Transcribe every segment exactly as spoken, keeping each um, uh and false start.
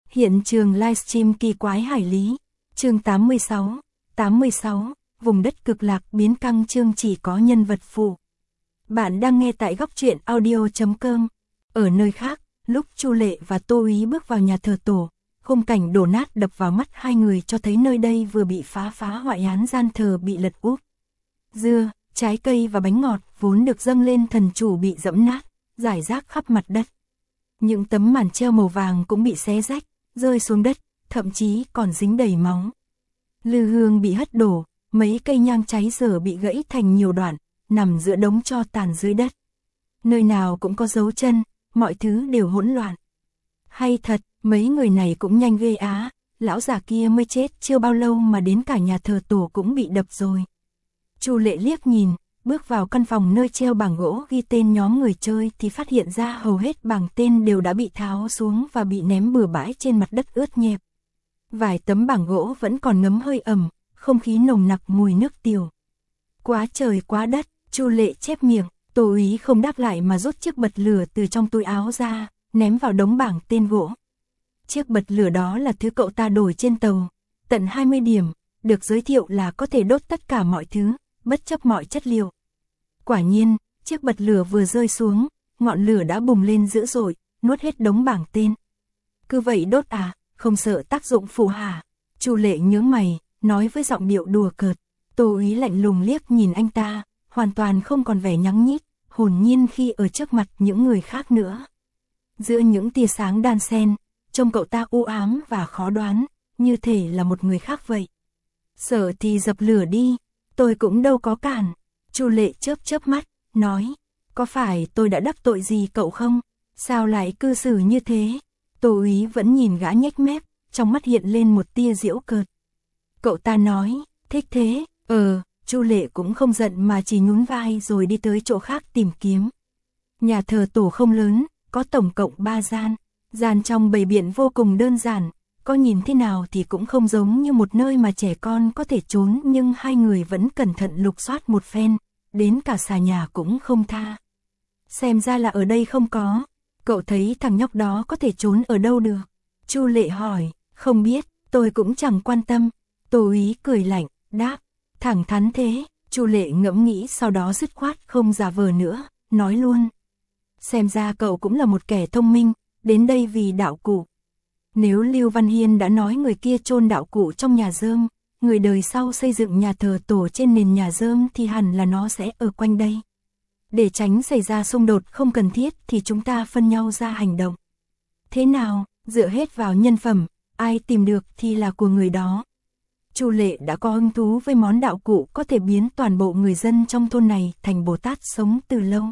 Hiện trường livestream kỳ quái hải lý. Chương tám mươi sáu. tám mươi sáu. Vùng đất cực lạc biến căng chương chỉ có nhân vật phụ. Bạn đang nghe tại góc truyện audio chấm com. Ở nơi khác, lúc Chu Lệ và Tô Úy bước vào nhà thờ tổ, khung cảnh đổ nát đập vào mắt hai người cho thấy nơi đây vừa bị phá phá hoại án, gian thờ bị lật úp. Dưa, trái cây và bánh ngọt vốn được dâng lên thần chủ bị dẫm nát, rải rác khắp mặt đất. Những tấm màn treo màu vàng cũng bị xé rách, rơi xuống đất, thậm chí còn dính đầy máu. Lư hương bị hất đổ, mấy cây nhang cháy dở bị gãy thành nhiều đoạn, nằm giữa đống tro tàn dưới đất. Nơi nào cũng có dấu chân, mọi thứ đều hỗn loạn. Hay thật, mấy người này cũng nhanh ghê á, lão già kia mới chết chưa bao lâu mà đến cả nhà thờ tổ cũng bị đập rồi. Chu Lệ liếc nhìn, bước vào căn phòng nơi treo bảng gỗ ghi tên nhóm người chơi thì phát hiện ra hầu hết bảng tên đều đã bị tháo xuống và bị ném bừa bãi trên mặt đất ướt nhẹp. Vài tấm bảng gỗ vẫn còn ngấm hơi ẩm, không khí nồng nặc mùi nước tiểu. Quá trời quá đất, Chu Lệ chép miệng, Tô Úy không đáp lại mà rút chiếc bật lửa từ trong túi áo ra, ném vào đống bảng tên gỗ. Chiếc bật lửa đó là thứ cậu ta đổi trên tàu, tận hai mươi điểm, được giới thiệu là có thể đốt tất cả mọi thứ, bất chấp mọi chất liệu. Quả nhiên, chiếc bật lửa vừa rơi xuống, ngọn lửa đã bùng lên dữ dội, nuốt hết đống bảng tên. Cứ vậy đốt à, không sợ tác dụng phụ hả? Chu Lệ nhướng mày, nói với giọng điệu đùa cợt. Tô Úy lạnh lùng liếc nhìn anh ta, hoàn toàn không còn vẻ nhắng nhít, hồn nhiên khi ở trước mặt những người khác nữa. Giữa những tia sáng đan xen, trông cậu ta u ám và khó đoán, như thể là một người khác vậy. Sợ thì dập lửa đi, tôi cũng đâu có cản. Chu Lệ chớp chớp mắt, nói, có phải tôi đã đắc tội gì cậu không? Sao lại cư xử như thế? Tô Úy vẫn nhìn gã nhếch mép, trong mắt hiện lên một tia giễu cợt. Cậu ta nói, thích thế, ờ, Chu Lệ cũng không giận mà chỉ nhún vai rồi đi tới chỗ khác tìm kiếm. Nhà thờ tổ không lớn, có tổng cộng ba gian. Gian trong bày biện vô cùng đơn giản, có nhìn thế nào thì cũng không giống như một nơi mà trẻ con có thể trốn, nhưng hai người vẫn cẩn thận lục soát một phen, đến cả xà nhà cũng không tha. Xem ra là ở đây không có. Cậu thấy thằng nhóc đó có thể trốn ở đâu được? Chu Lệ hỏi, không biết, tôi cũng chẳng quan tâm. Tô Úy cười lạnh, đáp, thẳng thắn thế. Chu Lệ ngẫm nghĩ sau đó dứt khoát không giả vờ nữa, nói luôn. Xem ra cậu cũng là một kẻ thông minh, đến đây vì đạo cụ. Nếu Lưu Văn Hiên đã nói người kia chôn đạo cụ trong nhà rơm, người đời sau xây dựng nhà thờ tổ trên nền nhà rơm thì hẳn là nó sẽ ở quanh đây. Để tránh xảy ra xung đột không cần thiết thì chúng ta phân nhau ra hành động. Thế nào, dựa hết vào nhân phẩm, ai tìm được thì là của người đó. Chu Lệ đã có hứng thú với món đạo cụ có thể biến toàn bộ người dân trong thôn này thành Bồ Tát sống từ lâu.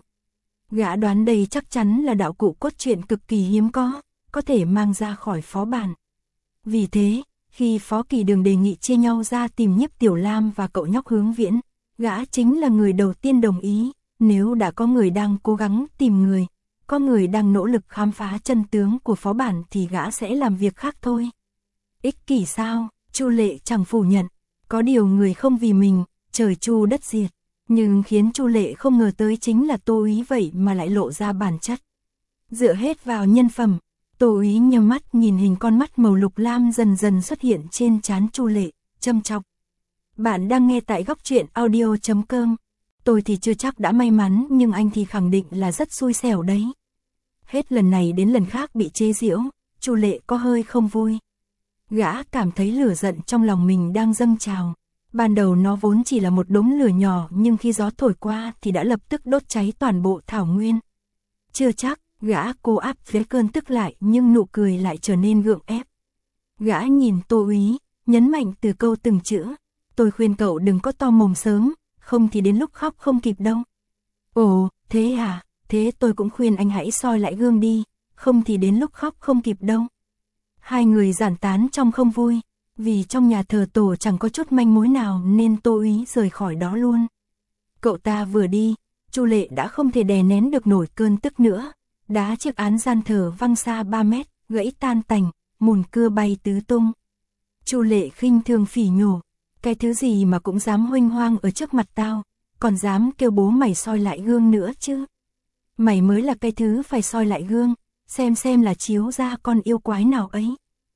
Gã đoán đây chắc chắn là đạo cụ cốt truyện cực kỳ hiếm có, có thể mang ra khỏi phó bản. Vì thế, khi Phó Kỳ Đường đề nghị chia nhau ra tìm Nhiếp Tiểu Lam và cậu nhóc Hướng Viễn, gã chính là người đầu tiên đồng ý. Nếu đã có người đang cố gắng tìm người, có người đang nỗ lực khám phá chân tướng của phó bản thì gã sẽ làm việc khác thôi. Ích kỷ sao? Chu Lệ chẳng phủ nhận. Có điều người không vì mình, trời chu đất diệt. Nhưng khiến Chu Lệ không ngờ tới chính là Tô Úy vậy mà lại lộ ra bản chất. Dựa hết vào nhân phẩm, Tô Úy nhắm mắt nhìn hình con mắt màu lục lam dần dần xuất hiện trên trán Chu Lệ, châm chọc. Bạn đang nghe tại góc truyện audio chấm com. Tôi thì chưa chắc đã may mắn, nhưng anh thì khẳng định là rất xui xẻo đấy. Hết lần này đến lần khác bị chế giễu, Chu Lệ có hơi không vui. Gã cảm thấy lửa giận trong lòng mình đang dâng trào. Ban đầu nó vốn chỉ là một đống lửa nhỏ, nhưng khi gió thổi qua thì đã lập tức đốt cháy toàn bộ thảo nguyên. Chưa chắc, gã cố áp với cơn tức lại, nhưng nụ cười lại trở nên gượng ép. Gã nhìn Tô Úy, nhấn mạnh từ câu từng chữ. Tôi khuyên cậu đừng có to mồm sớm, không thì đến lúc khóc không kịp đâu. Ồ, thế à, thế tôi cũng khuyên anh hãy soi lại gương đi, không thì đến lúc khóc không kịp đâu. Hai người giản tán trong không vui, vì trong nhà thờ tổ chẳng có chút manh mối nào nên Tô Úy rời khỏi đó luôn. Cậu ta vừa đi, Chu Lệ đã không thể đè nén được nổi cơn tức nữa, đá chiếc án gian thờ văng xa ba mét, gãy tan tành, mùn cưa bay tứ tung. Chu Lệ khinh thường phỉ nhổ, cái thứ gì mà cũng dám huênh hoang ở trước mặt tao, còn dám kêu bố mày soi lại gương nữa chứ. Mày mới là cái thứ phải soi lại gương, xem xem là chiếu ra con yêu quái nào ấy.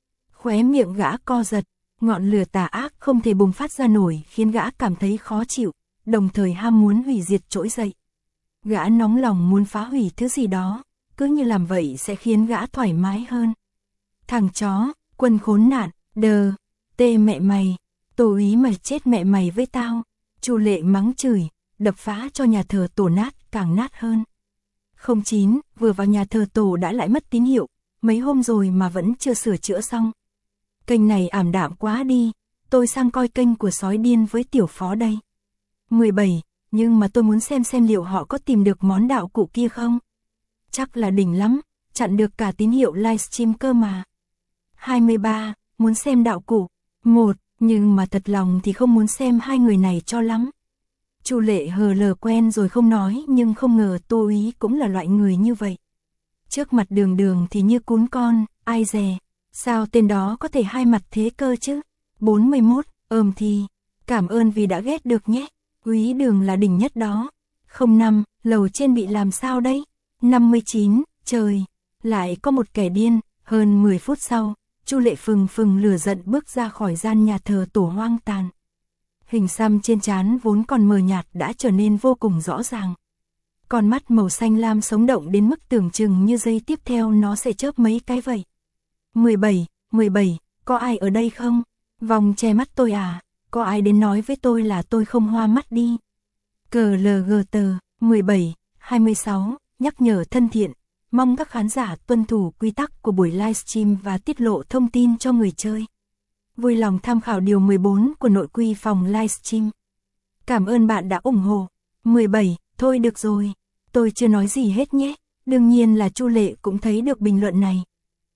Khóe miệng gã co giật, ngọn lửa tà ác không thể bùng phát ra nổi khiến gã cảm thấy khó chịu, đồng thời ham muốn hủy diệt trỗi dậy. Gã nóng lòng muốn phá hủy thứ gì đó, cứ như làm vậy sẽ khiến gã thoải mái hơn. Thằng chó, quân khốn nạn, đờ, tê mẹ mày, Tô úy mày chết mẹ mày với tao. Chu Lệ mắng chửi, đập phá cho nhà thờ tổ nát càng nát hơn. Không chín, vừa vào nhà thờ tổ đã lại mất tín hiệu, mấy hôm rồi mà vẫn chưa sửa chữa xong. Kênh này ảm đạm quá đi, tôi sang coi kênh của sói điên với tiểu phó đây. mười bảy, nhưng mà tôi muốn xem xem liệu họ có tìm được món đạo cụ kia không. Chắc là đỉnh lắm, chặn được cả tín hiệu livestream cơ mà. hai mươi ba, muốn xem đạo cụ. một, nhưng mà thật lòng thì không muốn xem hai người này cho lắm. Chu Lệ hờ lờ quen rồi không nói, nhưng không ngờ Tô úy cũng là loại người như vậy. Trước mặt Đường Đường thì như cún con, ai dè, sao tên đó có thể hai mặt thế cơ chứ. bốn mươi mốt, ờm thì, cảm ơn vì đã ghét được nhé, úy Đường là đỉnh nhất đó. không năm, lầu trên bị làm sao đấy. năm mươi chín, trời, lại có một kẻ điên. Hơn mười phút sau, Chu Lệ phừng phừng lửa giận bước ra khỏi gian nhà thờ tổ hoang tàn. Hình xăm trên trán vốn còn mờ nhạt đã trở nên vô cùng rõ ràng. Con mắt màu xanh lam sống động đến mức tưởng chừng như giây tiếp theo nó sẽ chớp mấy cái vậy. mười bảy, mười bảy, có ai ở đây không? Vòng che mắt tôi à? Có ai đến nói với tôi là tôi không hoa mắt đi? cờ lờ gờ tờ, mười bảy, hai mươi sáu, nhắc nhở thân thiện. Mong các khán giả tuân thủ quy tắc của buổi livestream và tiết lộ thông tin cho người chơi. Vui lòng tham khảo điều mười bốn của nội quy phòng livestream. Cảm ơn bạn đã ủng hộ. mười bảy, thôi được rồi, tôi chưa nói gì hết nhé. Đương nhiên là Chu Lệ cũng thấy được bình luận này.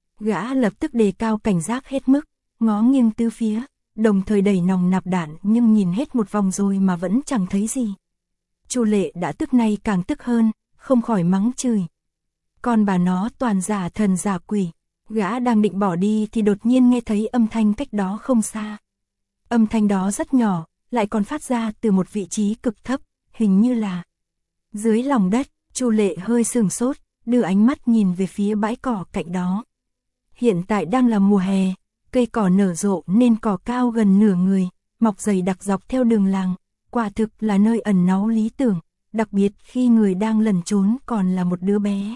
Gã lập tức đề cao cảnh giác hết mức, ngó nghiêng tứ phía, đồng thời đẩy nòng nạp đạn nhưng nhìn hết một vòng rồi mà vẫn chẳng thấy gì. Chu Lệ đã tức nay càng tức hơn, không khỏi mắng chửi. Còn bà nó toàn giả thần giả quỷ. Gã đang định bỏ đi thì đột nhiên nghe thấy âm thanh cách đó không xa. Âm thanh đó rất nhỏ, lại còn phát ra từ một vị trí cực thấp, hình như là dưới lòng đất. Chu Lệ hơi sửng sốt, đưa ánh mắt nhìn về phía bãi cỏ cạnh đó. Hiện tại đang là mùa hè, cây cỏ nở rộ nên cỏ cao gần nửa người, mọc dày đặc dọc theo đường làng, quả thực là nơi ẩn náu lý tưởng, đặc biệt khi người đang lẩn trốn còn là một đứa bé.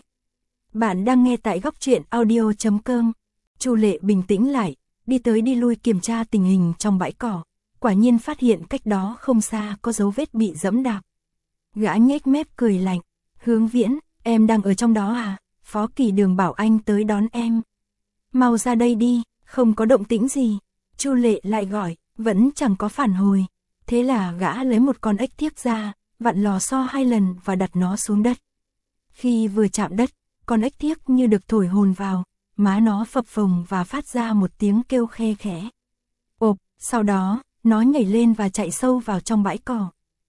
Bạn đang nghe tại góc truyện audio chấm com. Chu Lệ bình tĩnh lại, đi tới đi lui kiểm tra tình hình trong bãi cỏ, quả nhiên phát hiện cách đó không xa có dấu vết bị dẫm đạp. Gã nhếch mép cười lạnh, Hướng Viễn, em đang ở trong đó à? Phó Kỳ Đường bảo anh tới đón em. Mau ra đây đi, không có động tĩnh gì. Chu Lệ lại gọi, vẫn chẳng có phản hồi. Thế là gã lấy một con ếch thiếc ra, vặn lò xo hai lần và đặt nó xuống đất. Khi vừa chạm đất, con ếch thiếc như được thổi hồn vào, má nó phập phồng và phát ra một tiếng kêu khe khẽ. Ộp, sau đó, nó nhảy lên và chạy sâu vào trong bãi cỏ.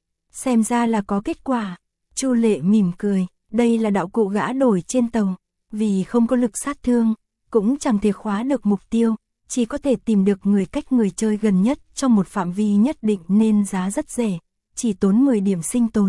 Xem ra là có kết quả. Chu Lệ mỉm cười, đây là đạo cụ gã đổi trên tàu, vì không có lực sát thương, cũng chẳng thể khóa được mục tiêu, chỉ có thể tìm được người cách người chơi gần nhất trong một phạm vi nhất định nên giá rất rẻ, chỉ tốn mười điểm sinh tồn.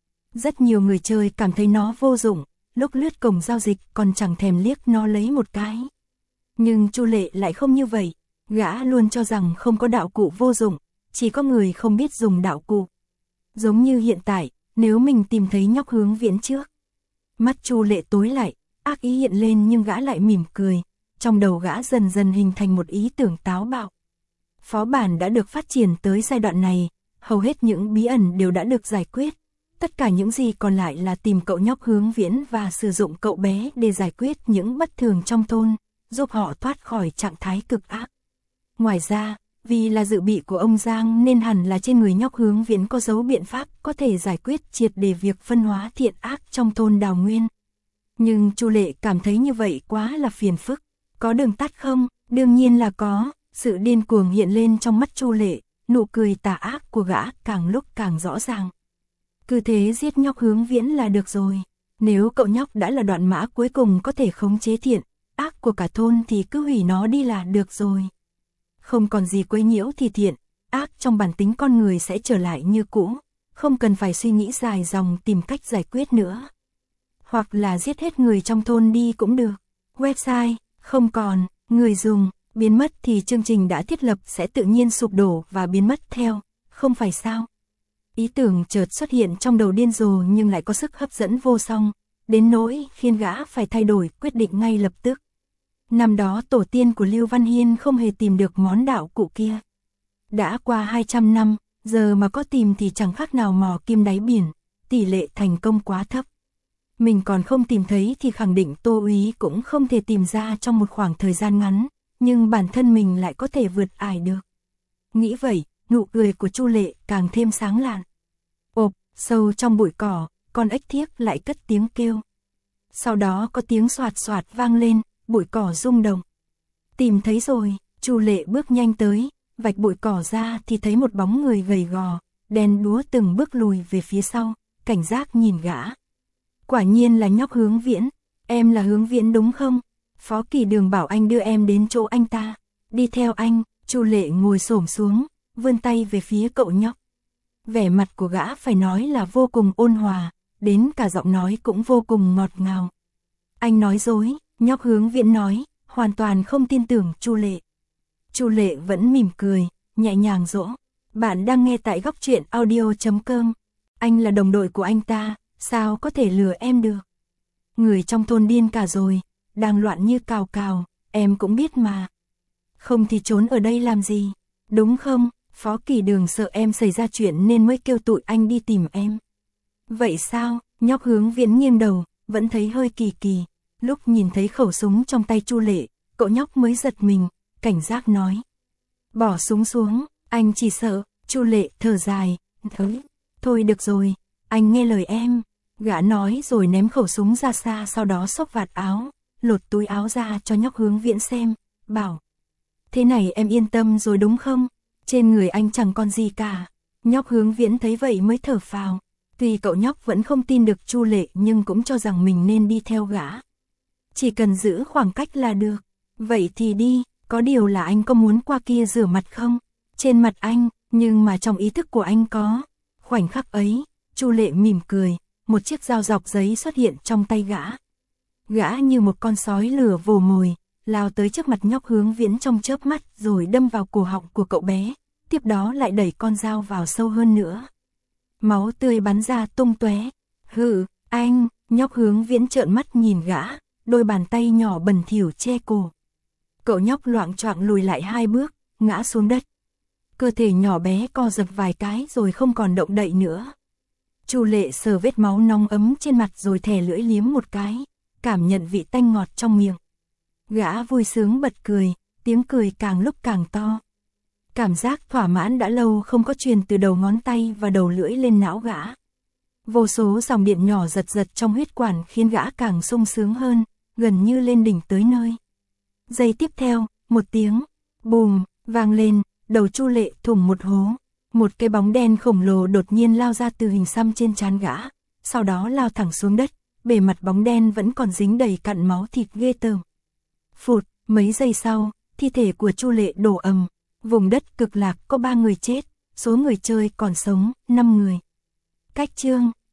Rất nhiều người chơi cảm thấy nó vô dụng, lúc lướt cổng giao dịch còn chẳng thèm liếc nó lấy một cái. Nhưng Chu Lệ lại không như vậy, gã luôn cho rằng không có đạo cụ vô dụng, chỉ có người không biết dùng đạo cụ. Giống như hiện tại, nếu mình tìm thấy nhóc Hướng Viễn trước. Mắt Chu Lệ tối lại, ác ý hiện lên nhưng gã lại mỉm cười, trong đầu gã dần dần hình thành một ý tưởng táo bạo. Phó bản đã được phát triển tới giai đoạn này, hầu hết những bí ẩn đều đã được giải quyết. Tất cả những gì còn lại là tìm cậu nhóc Hướng Viễn và sử dụng cậu bé để giải quyết những bất thường trong thôn, giúp họ thoát khỏi trạng thái cực ác. Ngoài ra, vì là dự bị của ông Giang nên hẳn là trên người nhóc Hướng Viễn có dấu biện pháp có thể giải quyết triệt để việc phân hóa thiện ác trong thôn Đào Nguyên. Nhưng Chu Lệ cảm thấy như vậy quá là phiền phức. Có đường tắt không? Đương nhiên là có. Sự điên cuồng hiện lên trong mắt Chu Lệ, nụ cười tà ác của gã càng lúc càng rõ ràng. Cứ thế giết nhóc Hướng Viễn là được rồi. Nếu cậu nhóc đã là đoạn mã cuối cùng có thể khống chế thiện ác của cả thôn thì cứ hủy nó đi là được rồi. Không còn gì quấy nhiễu thì thiện ác trong bản tính con người sẽ trở lại như cũ, không cần phải suy nghĩ dài dòng tìm cách giải quyết nữa. Hoặc là giết hết người trong thôn đi cũng được. Website không còn, người dùng biến mất thì chương trình đã thiết lập sẽ tự nhiên sụp đổ và biến mất theo, không phải sao? Ý tưởng chợt xuất hiện trong đầu điên rồ nhưng lại có sức hấp dẫn vô song, đến nỗi khiến gã phải thay đổi quyết định ngay lập tức. Năm đó tổ tiên của Lưu Văn Hiên không hề tìm được món đạo cụ kia. Đã qua hai trăm năm, giờ mà có tìm thì chẳng khác nào mò kim đáy biển, tỷ lệ thành công quá thấp. Mình còn không tìm thấy thì khẳng định Tô Úy cũng không thể tìm ra trong một khoảng thời gian ngắn, nhưng bản thân mình lại có thể vượt ải được. Nghĩ vậy, nụ cười của Chu Lệ càng thêm sáng lạn. Ộp, sâu trong bụi cỏ, con ếch thiếc lại cất tiếng kêu. Sau đó có tiếng xoạt xoạt vang lên, bụi cỏ rung động. Tìm thấy rồi, Chu Lệ bước nhanh tới, vạch bụi cỏ ra thì thấy một bóng người gầy gò, đen đúa từng bước lùi về phía sau, cảnh giác nhìn gã. Quả nhiên là nhóc Hướng Viễn, em là Hướng Viễn đúng không? Phó Kỳ Đường bảo anh đưa em đến chỗ anh ta. Đi theo anh, Chu Lệ ngồi xổm xuống, vươn tay về phía cậu nhóc. Vẻ mặt của gã phải nói là vô cùng ôn hòa, đến cả giọng nói cũng vô cùng ngọt ngào. Anh nói dối, nhóc Hướng Viễn nói, hoàn toàn không tin tưởng Chu Lệ. Chu Lệ vẫn mỉm cười, nhẹ nhàng dỗ. Bạn đang nghe tại góc truyện audio chấm com. Anh là đồng đội của anh ta, sao có thể lừa em được? Người trong thôn điên cả rồi, đang loạn như cào cào, em cũng biết mà. Không thì trốn ở đây làm gì, đúng không? Phó Kỳ Đường sợ em xảy ra chuyện nên mới kêu tụi anh đi tìm em. Vậy sao? Nhóc Hướng Viễn nghiêng đầu, vẫn thấy hơi kỳ kỳ. Lúc nhìn thấy khẩu súng trong tay Chu Lệ, cậu nhóc mới giật mình, cảnh giác nói. Bỏ súng xuống, anh chỉ sợ. Chu Lệ thở dài, thôi, thôi được rồi, anh nghe lời em. Gã nói rồi ném khẩu súng ra xa, sau đó xốc vạt áo, lột túi áo ra cho nhóc Hướng Viễn xem, bảo. Thế này em yên tâm rồi đúng không? Trên người anh chẳng còn gì cả. Nhóc Hướng Viễn thấy vậy mới thở phào. Tuy cậu nhóc vẫn không tin được Chu Lệ nhưng cũng cho rằng mình nên đi theo gã. Chỉ cần giữ khoảng cách là được. Vậy thì đi, có điều là anh có muốn qua kia rửa mặt không? Trên mặt anh, nhưng mà trong ý thức của anh có. Khoảnh khắc ấy, Chu Lệ mỉm cười, một chiếc dao dọc giấy xuất hiện trong tay gã. Gã như một con sói lửa vồ mồi, lao tới trước mặt nhóc Hướng Viễn trong chớp mắt rồi đâm vào cổ họng của cậu bé, tiếp đó lại đẩy con dao vào sâu hơn nữa. Máu tươi bắn ra tung tóe. Hừ, anh, nhóc Hướng Viễn trợn mắt nhìn gã, đôi bàn tay nhỏ bẩn thỉu che cổ. Cậu nhóc loạng choạng lùi lại hai bước, ngã xuống đất. Cơ thể nhỏ bé co giật vài cái rồi không còn động đậy nữa. Chu Lệ sờ vết máu nóng ấm trên mặt rồi thè lưỡi liếm một cái, cảm nhận vị tanh ngọt trong miệng. Gã vui sướng bật cười, tiếng cười càng lúc càng to. Cảm giác thỏa mãn đã lâu không có truyền từ đầu ngón tay và đầu lưỡi lên não gã. Vô số dòng điện nhỏ giật giật trong huyết quản khiến gã càng sung sướng hơn, gần như lên đỉnh tới nơi. Giây tiếp theo, một tiếng bùm vang lên, đầu Chu Lệ thủng một hố. Một cái bóng đen khổng lồ đột nhiên lao ra từ hình xăm trên trán gã, sau đó lao thẳng xuống đất, bề mặt bóng đen vẫn còn dính đầy cặn máu thịt ghê tởm. Phụt, mấy giây sau, thi thể của Chu Lệ đổ ầm, vùng đất Cực Lạc có ba người chết, số người chơi còn sống, năm người. Cách chương